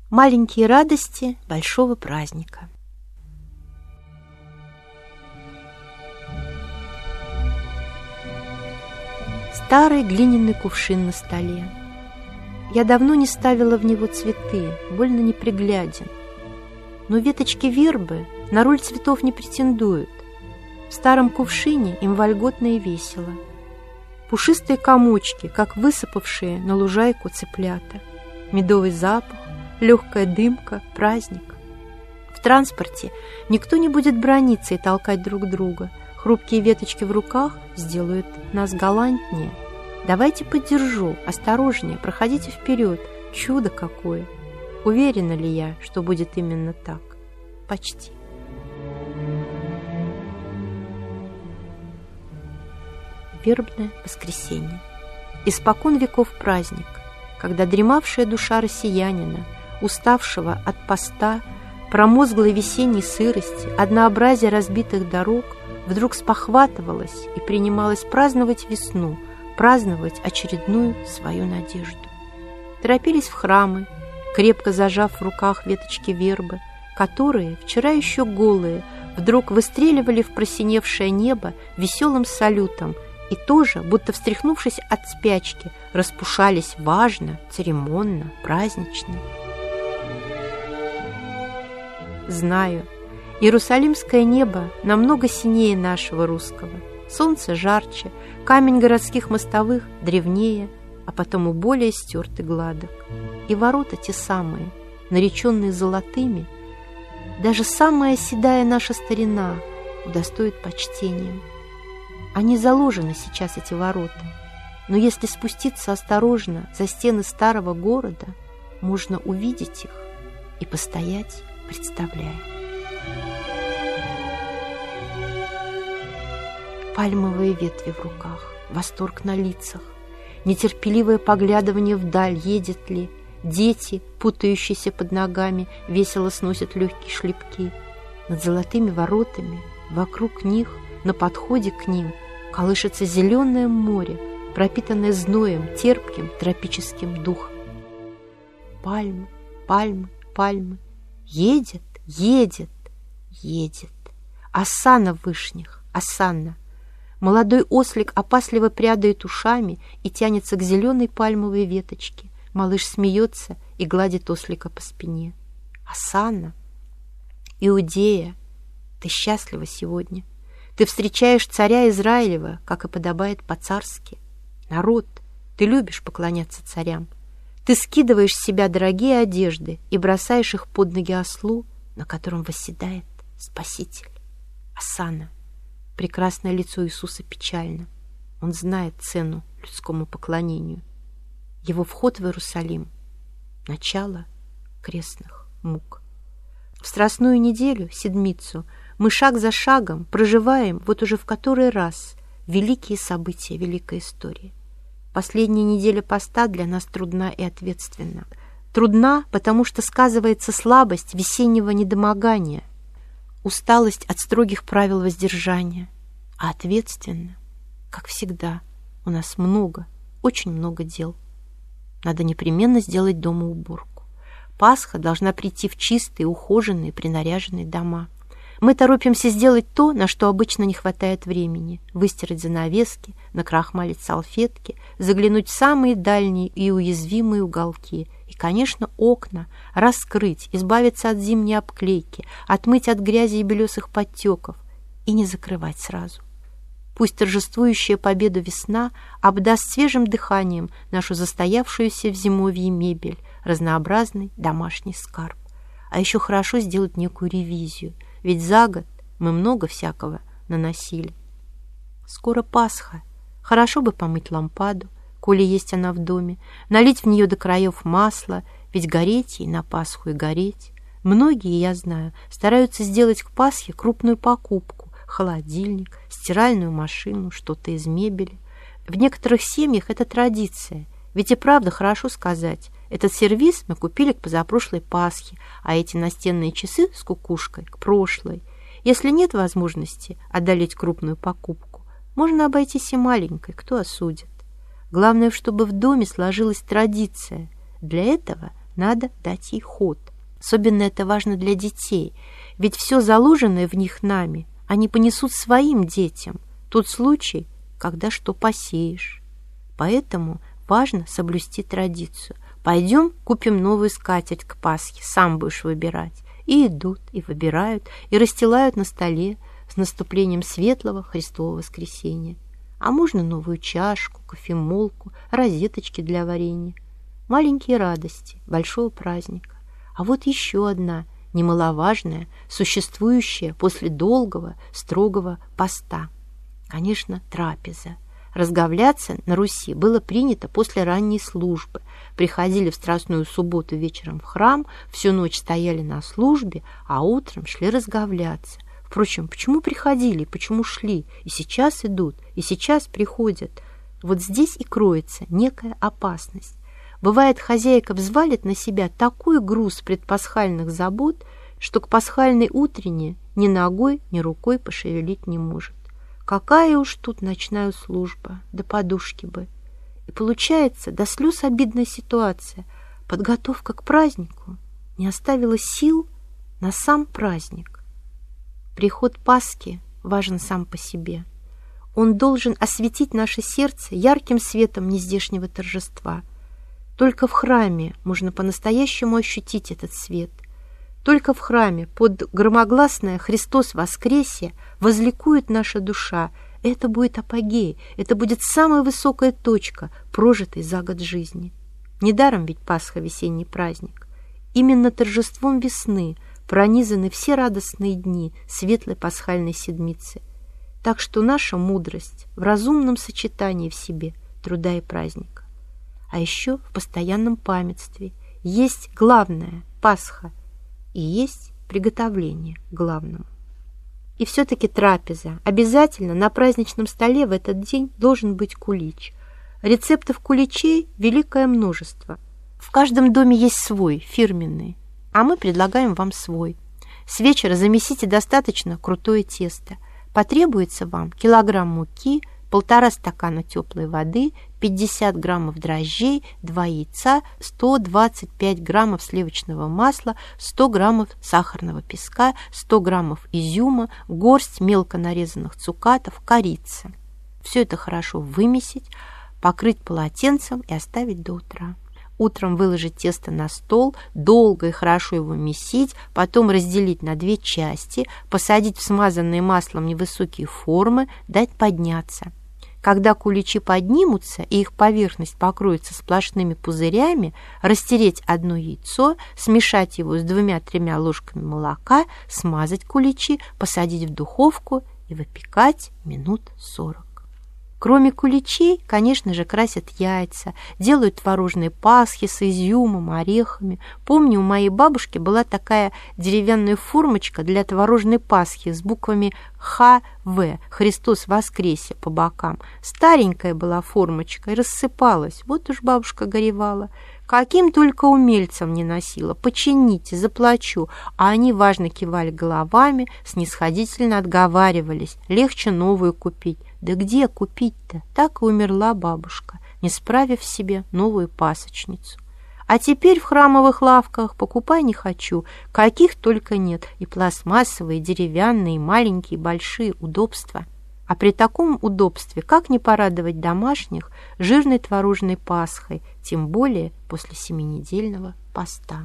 Маленькие радости большого праздника. Старый глиняный кувшин на столе. Я давно не ставила в него цветы, больно непригляден. Но веточки вербы на роль цветов не претендуют. В старом кувшине им вольготно и весело. Пушистые комочки, как высыпавшие на лужайку цыплята. Медовый запах, легкая дымка, праздник. В транспорте никто не будет браниться и толкать друг друга. Хрупкие веточки в руках сделают нас галантнее. Давайте поддержу, осторожнее, проходите вперед. Чудо какое! Уверена ли я, что будет именно так? Почти. Вербное воскресенье. Испокон веков праздник, когда дремавшая душа россиянина, уставшего от поста, промозглой весенней сырости, однообразия разбитых дорог, вдруг спохватывалась и принималась праздновать весну, праздновать очередную свою надежду. Торопились в храмы, крепко зажав в руках веточки вербы, которые, вчера еще голые, вдруг выстреливали в просиневшее небо веселым салютом и тоже, будто встряхнувшись от спячки, распушались важно, церемонно, празднично. Знаю, иерусалимское небо намного синее нашего русского, солнце жарче, камень городских мостовых древнее, а потому более стерт и гладок. И ворота те самые, нареченные золотыми, даже самая седая наша старина удостоит почтением. Они заложены сейчас, эти ворота, но если спуститься осторожно за стены старого города, можно увидеть их и постоять, представляя. Пальмовые ветви в руках, восторг на лицах, нетерпеливое поглядывание вдаль, едет ли. Дети, путающиеся под ногами, весело сносят легкие шлепки. Над золотыми воротами, вокруг них, на подходе к ним, колышется зеленое море, пропитанное зноем, терпким тропическим духом. Пальмы, пальмы, пальмы. Едет, едет, едет. Осанна в вышнях, осанна. Молодой ослик опасливо прядает ушами и тянется к зеленой пальмовой веточке. Малыш смеется и гладит ослика по спине. Осанна, Иудея, ты счастлива сегодня. Ты встречаешь царя Израилева, как и подобает по-царски. Народ, ты любишь поклоняться царям. Ты скидываешь с себя дорогие одежды и бросаешь их под ноги ослу, на котором восседает Спаситель. Осанна. Прекрасное лицо Иисуса печально. Он знает цену людскому поклонению. Его вход в Иерусалим — начало крестных мук. В Страстную неделю, Седмицу, мы шаг за шагом проживаем вот уже в который раз великие события великой истории. Последняя неделя поста для нас трудна и ответственна. Трудна, потому что сказывается слабость весеннего недомогания, усталость от строгих правил воздержания, а ответственно, как всегда, у нас много, очень много дел. Надо непременно сделать дома уборку. Пасха должна прийти в чистые, ухоженные, принаряженные дома. Мы торопимся сделать то, на что обычно не хватает времени: выстирать занавески, накрахмалить салфетки, заглянуть в самые дальние и уязвимые уголки и, конечно, окна раскрыть, избавиться от зимней обклейки, отмыть от грязи и белесых подтеков и не закрывать сразу. Пусть торжествующая победу весна обдаст свежим дыханием нашу застоявшуюся в зимовье мебель, разнообразный домашний скарб. А еще хорошо сделать некую ревизию, ведь за год мы много всякого наносили. Скоро Пасха. Хорошо бы помыть лампаду, коли есть она в доме, налить в нее до краев масла, ведь гореть ей на Пасху и гореть. Многие, я знаю, стараются сделать к Пасхе крупную покупку: холодильник, стиральную машину, что-то из мебели. В некоторых семьях это традиция, ведь и правда хорошо сказать: этот сервиз мы купили к позапрошлой Пасхе, а эти настенные часы с кукушкой к прошлой. Если нет возможности одолеть крупную покупку, можно обойтись и маленькой, кто осудит. Главное, чтобы в доме сложилась традиция. Для этого надо дать ей ход. Особенно это важно для детей, ведь все заложенное в них нами они понесут своим детям. Тот случай, когда что посеешь. Поэтому важно соблюсти традицию. Пойдем купим новую скатерть к Пасхе, сам будешь выбирать. И идут, и выбирают, и расстилают на столе с наступлением светлого Христового воскресения. А можно новую чашку, кофемолку, розеточки для варенья. Маленькие радости большого праздника. А вот еще одна, немаловажная, существующая после долгого, строгого поста. Конечно, трапеза. Разговляться на Руси было принято после ранней службы. Приходили в Страстную субботу вечером в храм, всю ночь стояли на службе, а утром шли разговляться. Впрочем, почему приходили, почему шли, и сейчас идут, и сейчас приходят? Вот здесь и кроется некая опасность. Бывает, хозяйка взвалит на себя такой груз предпасхальных забот, что к пасхальной утрене ни ногой, ни рукой пошевелить не может. Какая уж тут ночная служба, да подушки бы. И получается до слез обидная ситуация. Подготовка к празднику не оставила сил на сам праздник. Приход Пасхи важен сам по себе. Он должен осветить наше сердце ярким светом нездешнего торжества. Только в храме можно по-настоящему ощутить этот свет. Только в храме под громогласное «Христос воскресе» возликует наша душа. Это будет апогей, это будет самая высокая точка прожитой за год жизни. Недаром ведь Пасха — весенний праздник. Именно торжеством весны пронизаны все радостные дни светлой пасхальной седмицы. Так что наша мудрость в разумном сочетании в себе труда и праздника. А еще в постоянном памятстве есть главное — Пасха, и есть приготовление к главному. И все-таки трапеза. Обязательно на праздничном столе в этот день должен быть кулич. Рецептов куличей великое множество. В каждом доме есть свой, фирменный, а мы предлагаем вам свой. С вечера замесите достаточно крутое тесто. Потребуется вам килограмм муки, 1,5 стакана теплой воды, 50 граммов дрожжей, 2 яйца, 125 граммов сливочного масла, 100 граммов сахарного песка, 100 граммов изюма, горсть мелко нарезанных цукатов, корица. Все это хорошо вымесить, покрыть полотенцем и оставить до утра. Утром выложить тесто на стол, долго и хорошо его месить, потом разделить на 2 части, посадить в смазанные маслом невысокие формы, дать подняться. Когда куличи поднимутся и их поверхность покроется сплошными пузырями, растереть одно яйцо, смешать его с 2-3 ложками молока, смазать куличи, посадить в духовку и выпекать минут 40. Кроме куличей, конечно же, красят яйца, делают творожные пасхи с изюмом, орехами. Помню, у моей бабушки была такая деревянная формочка для творожной пасхи с буквами ХВ, «Христос воскресе» по бокам. Старенькая была формочка и рассыпалась. Вот уж бабушка горевала. Каким только умельцам не носила. Почините, заплачу. А они важно кивали головами, снисходительно отговаривались. Легче новую купить. Да где купить-то? Так и умерла бабушка, не справив себе новую пасочницу. А теперь в храмовых лавках покупай не хочу, каких только нет. И пластмассовые, деревянные, маленькие, большие удобства. А при таком удобстве как не порадовать домашних жирной творожной пасхой, тем более после 7-недельного поста.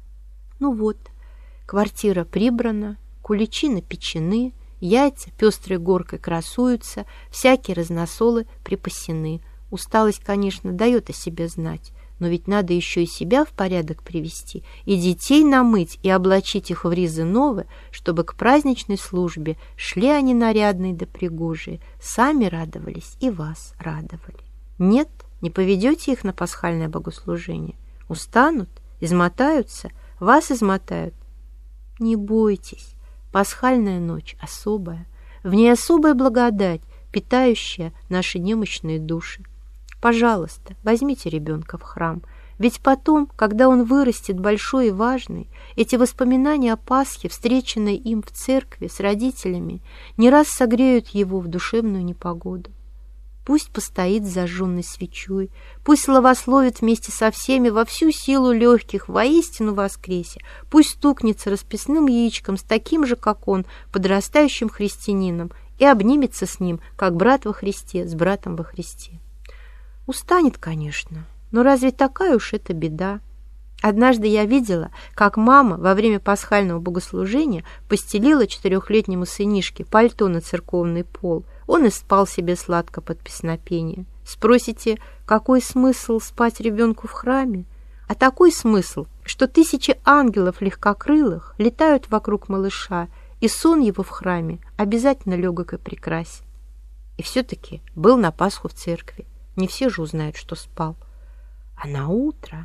Ну вот, квартира прибрана, куличи напечены, яйца пестрой горкой красуются, всякие разносолы припасены. Усталость, конечно, дает о себе знать, но ведь надо еще и себя в порядок привести, и детей намыть, и облачить их в ризы новые, чтобы к праздничной службе шли они нарядные да пригожие, сами радовались и вас радовали. Нет, не поведете их на пасхальное богослужение? Устанут? Измотаются? Вас измотают? Не бойтесь. Пасхальная ночь особая, в ней особая благодать, питающая наши немощные души. Пожалуйста, возьмите ребенка в храм, ведь потом, когда он вырастет большой и важный, эти воспоминания о Пасхе, встреченные им в церкви с родителями, не раз согреют его в душевную непогоду. Пусть постоит с зажженной свечой, пусть славословит вместе со всеми во всю силу легких, воистину воскресе, пусть стукнется расписным яичком с таким же, как он, подрастающим христианином, и обнимется с ним, как брат во Христе, с братом во Христе. Устанет, конечно, но разве такая уж это беда? Однажды я видела, как мама во время пасхального богослужения постелила 4-летнему сынишке пальто на церковный пол. Он и спал себе сладко под песнопение. Спросите, какой смысл спать ребенку в храме? А такой смысл, что 1000 ангелов легкокрылых летают вокруг малыша, и сон его в храме обязательно легок и прекрасен. И все-таки был на Пасху в церкви. Не все же узнают, что спал. А на утро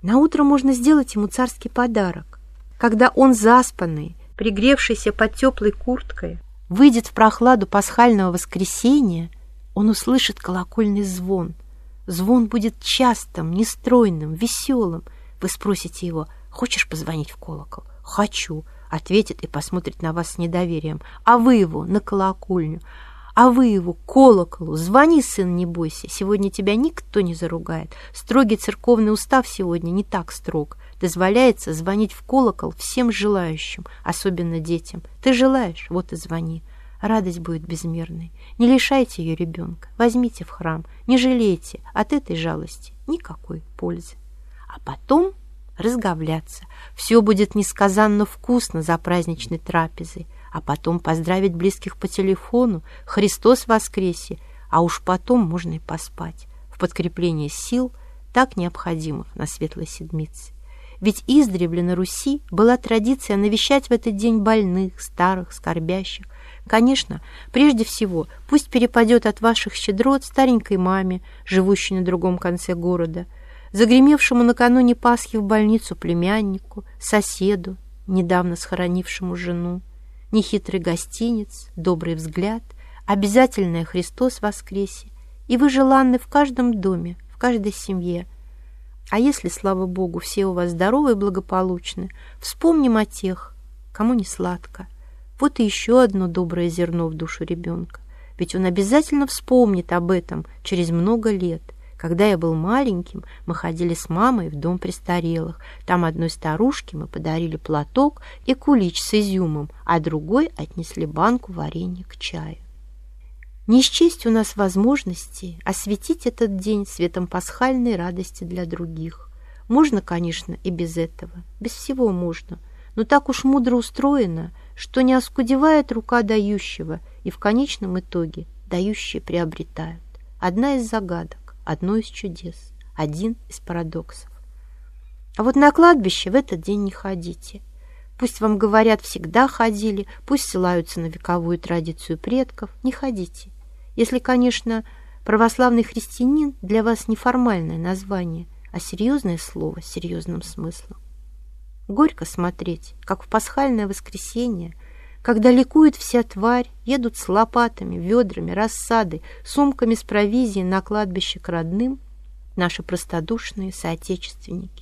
можно сделать ему царский подарок. Когда он заспанный, пригревшийся под теплой курткой, выйдет в прохладу пасхального воскресенья, он услышит колокольный звон. Звон будет частым, нестройным, веселым. Вы спросите его: «Хочешь позвонить в колокол?» «Хочу», — ответит и посмотрит на вас с недоверием. А вы его на колокольню, а вы его к колоколу. Звони, сын, не бойся, сегодня тебя никто не заругает. Строгий церковный устав сегодня не так строг. Дозволяется звонить в колокол всем желающим, особенно детям. Ты желаешь? Вот и звони. Радость будет безмерной. Не лишайте ее ребенка. Возьмите в храм. Не жалейте. От этой жалости никакой пользы. А потом разговляться. Все будет несказанно вкусно за праздничной трапезой. А потом поздравить близких по телефону. Христос воскресе. А уж потом можно и поспать. В подкрепление сил, так необходимых на Светлой Седмице. Ведь издревле на Руси была традиция навещать в этот день больных, старых, скорбящих. Конечно, прежде всего, пусть перепадет от ваших щедрот старенькой маме, живущей на другом конце города, загремевшему накануне Пасхи в больницу племяннику, соседу, недавно схоронившему жену. Нехитрый гостинец, добрый взгляд, обязательное «Христос воскресе», и вы желанны в каждом доме, в каждой семье. А если, слава Богу, все у вас здоровы и благополучны, вспомним о тех, кому не сладко. Вот и еще одно доброе зерно в душу ребенка. Ведь он обязательно вспомнит об этом через много лет. Когда я был маленьким, мы ходили с мамой в дом престарелых. Там одной старушке мы подарили платок и кулич с изюмом, а другой отнесли банку варенья к чаю. Не счесть у нас возможности осветить этот день светом пасхальной радости для других. Можно, конечно, и без этого, без всего можно, но так уж мудро устроено, что не оскудевает рука дающего, и в конечном итоге дающие приобретают. Одна из загадок, одно из чудес, один из парадоксов. А вот на кладбище в этот день не ходите. Пусть вам говорят, всегда ходили, пусть ссылаются на вековую традицию предков, не ходите. Если, конечно, православный христианин для вас не формальное название, а серьезное слово с серьезным смыслом. Горько смотреть, как в пасхальное воскресенье, когда ликует вся тварь, едут с лопатами, ведрами, рассадой, сумками с провизией на кладбище к родным наши простодушные соотечественники.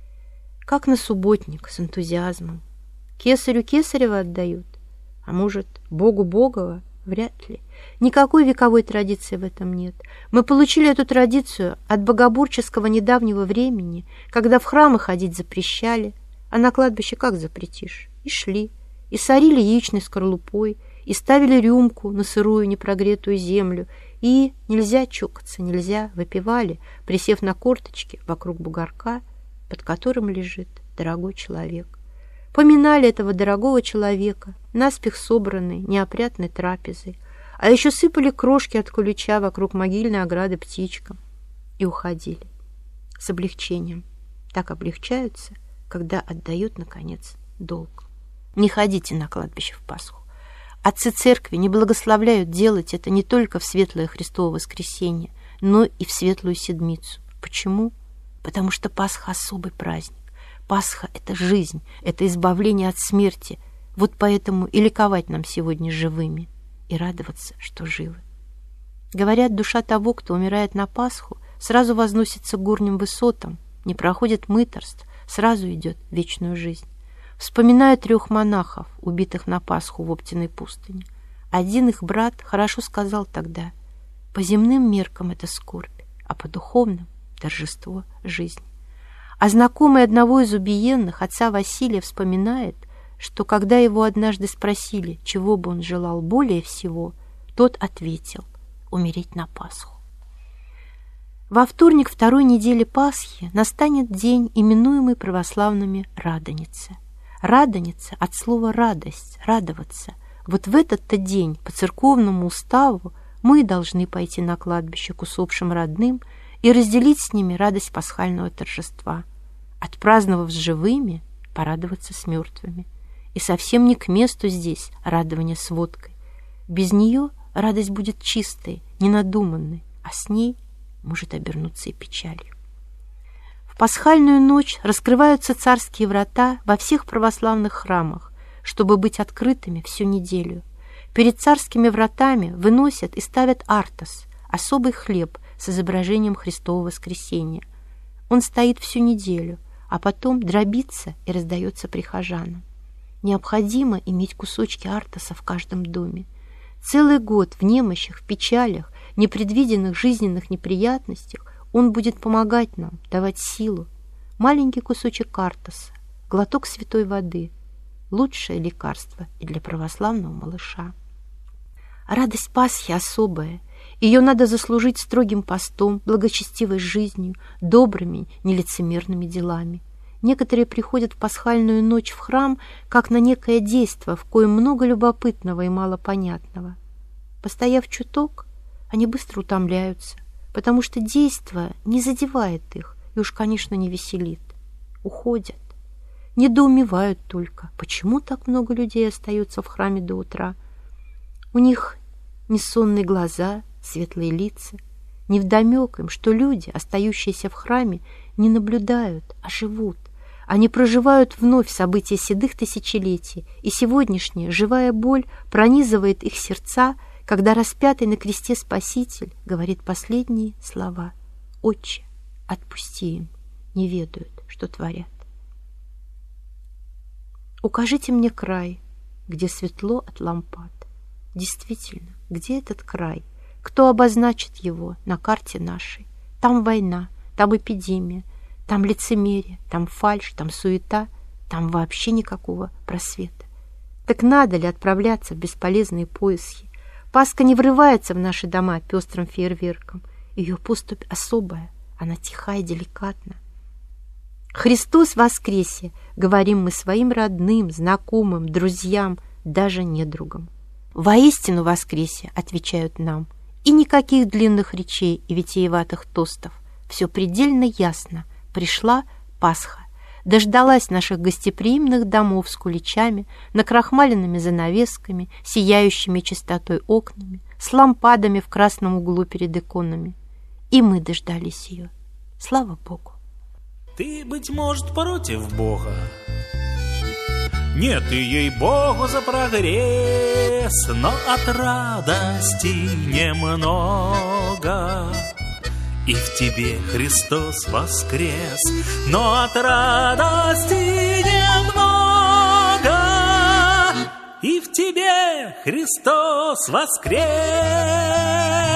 Как на субботник, с энтузиазмом. Кесарю кесарева отдают, а может, Богу Богова? Вряд ли. Никакой вековой традиции в этом нет. Мы получили эту традицию от богоборческого недавнего времени, когда в храмы ходить запрещали, а на кладбище как запретишь? И шли, и сорили яичной скорлупой, и ставили рюмку на сырую непрогретую землю, и нельзя чокаться, нельзя, выпивали, присев на корточки вокруг бугорка, под которым лежит дорогой человек. Поминали этого дорогого человека, наспех собранной, неопрятной трапезой, а еще сыпали крошки от кулича вокруг могильной ограды птичкам и уходили с облегчением. Так облегчаются, когда отдают, наконец, долг. Не ходите на кладбище в Пасху. Отцы церкви не благословляют делать это не только в светлое Христово воскресенье, но и в светлую седмицу. Почему? Потому что Пасха — особый праздник. Пасха — это жизнь, это избавление от смерти. Вот поэтому и ликовать нам сегодня живыми, и радоваться, что живы. Говорят, душа того, кто умирает на Пасху, сразу возносится к горним высотам, не проходит мытарств, сразу идет в вечную жизнь. Вспоминаю 3 монахов, убитых на Пасху в Оптиной пустыне. Один их брат хорошо сказал тогда: По земным меркам это скорбь, а по духовным – торжество жизни. А знакомый одного из убиенных, отца Василия, вспоминает, что когда его однажды спросили, чего бы он желал более всего, тот ответил – умереть на Пасху. Во вторник второй недели Пасхи настанет день, именуемый православными Радоница. Радоница от слова «радость», «радоваться». Вот в этот-то день по церковному уставу мы должны пойти на кладбище к усопшим родным и разделить с ними радость пасхального торжества. Отпраздновав с живыми, порадоваться с мертвыми. И совсем не к месту здесь радование с водкой. Без нее радость будет чистой, ненадуманной, а с ней может обернуться и печалью. В пасхальную ночь раскрываются царские врата во всех православных храмах, чтобы быть открытыми всю неделю. Перед царскими вратами выносят и ставят артос, особый хлеб с изображением Христова воскресения. Он стоит всю неделю, а потом дробится и раздается прихожанам. Необходимо иметь кусочки артоса в каждом доме. Целый год в немощах, в печалях, непредвиденных жизненных неприятностях он будет помогать нам, давать силу. Маленький кусочек артоса, глоток святой воды – лучшее лекарство и для православного малыша. Радость Пасхи особая. Ее надо заслужить строгим постом, благочестивой жизнью, добрыми, нелицемерными делами. Некоторые приходят в пасхальную ночь в храм, как на некое действо, в коем много любопытного и мало понятного. Постояв чуток, они быстро утомляются, потому что действо не задевает их и уж, конечно, не веселит. Уходят. Недоумевают только, почему так много людей остаются в храме до утра. У них не сонные глаза, светлые лица. Невдомек им, что люди, остающиеся в храме, не наблюдают, а живут. Они проживают вновь события седых тысячелетий, и сегодняшняя живая боль пронизывает их сердца, когда распятый на кресте Спаситель говорит последние слова: «Отче, отпусти им, не ведают, что творят». Укажите мне край, где светло от лампад. Действительно, где этот край? Кто обозначит его на карте нашей? Там война, там эпидемия, там лицемерие, там фальшь, там суета, там вообще никакого просвета. Так надо ли отправляться в бесполезные поиски? Пасха не врывается в наши дома пестрым фейерверком. Ее поступь особая, она тиха и деликатна. «Христос воскресе!» — говорим мы своим родным, знакомым, друзьям, даже недругам. «Воистину воскресе!» — отвечают нам. И никаких длинных речей и витиеватых тостов. Все предельно ясно. Пришла Пасха. Дождалась наших гостеприимных домов с куличами, накрахмаленными занавесками, сияющими чистотой окнами, с лампадами в красном углу перед иконами. И мы дождались ее. Слава Богу! Ты, быть может, против Бога? Нет, и ей-богу за прогресс, но от радости немного. И в тебе Христос воскрес, но от радости немного. И в тебе Христос воскрес.